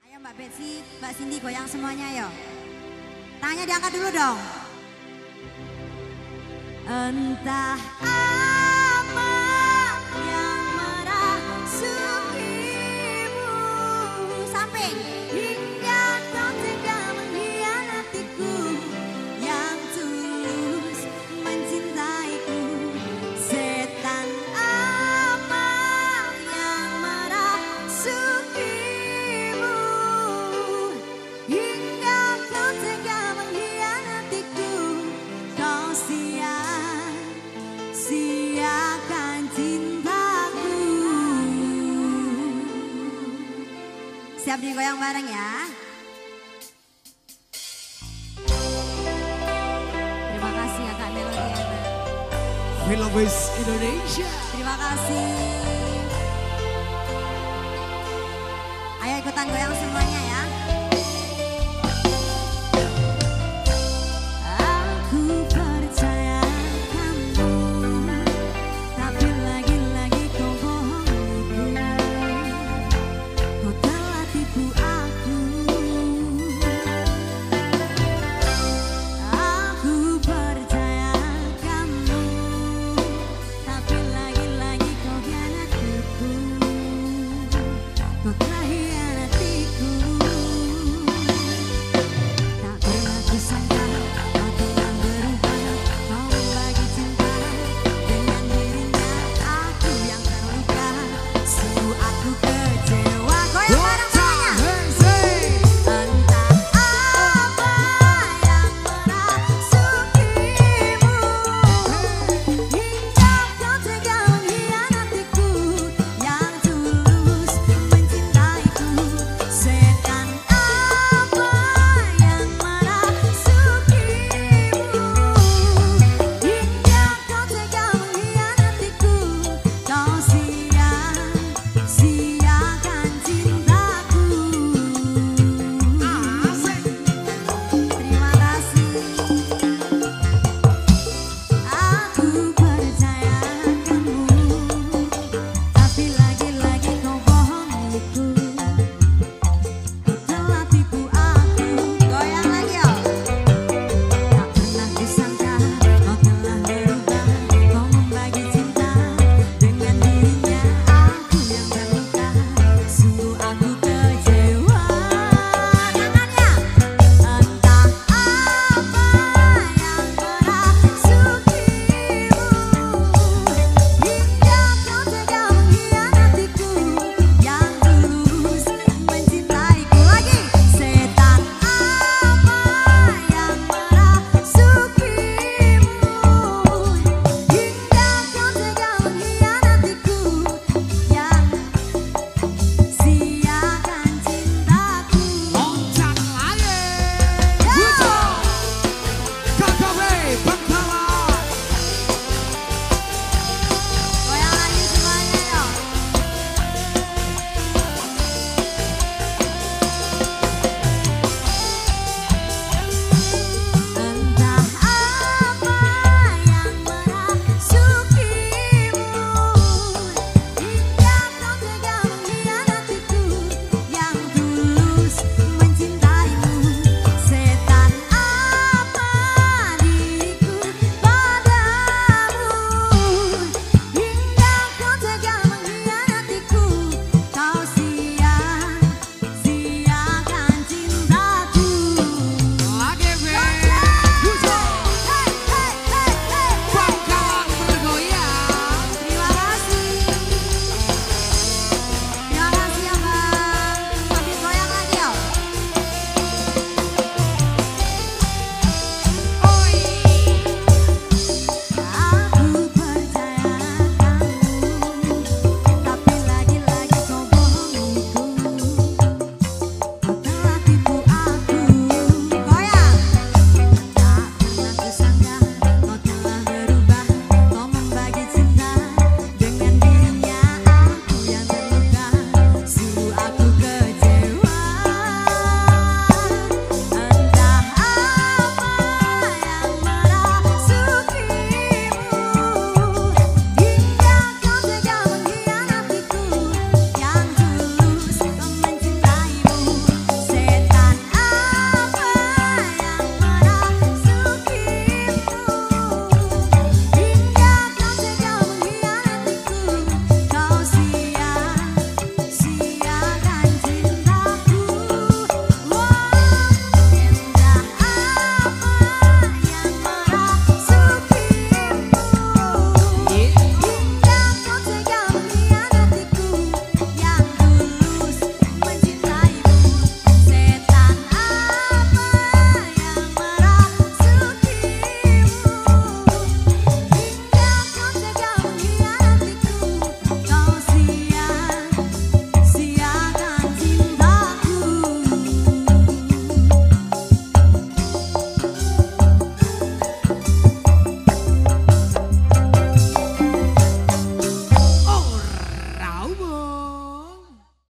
Ayo Mbak Betsy, Mbak Cindy goyang semuanya yo. Tangannya diangkat dulu dong. Entah apa yang merasukimu samping hingga kau tega mengkhianatiku yang tulus mencintaiku. Setan apa yang merasukimu hingga kau tega mengkhianatiku. Kau sia-siakan cintaku. Siap digoyang bareng ya. Terima kasih ya Kak Melodiana. Filabis Indonesia. Terima kasih. Ayo ikutan goyang semuanya ya. Aku percaya kamu, tapi lagi-lagi kau bohongiku. Kau telah tipu aku. Aku percaya kamu, tapi lagi-lagi kau hianatiku. Kau telah hianatiku. Tak pernah kusangka kau telah berubah. Kau berbagi cinta dengan dirinya. Aku yang terluka, sungguh aku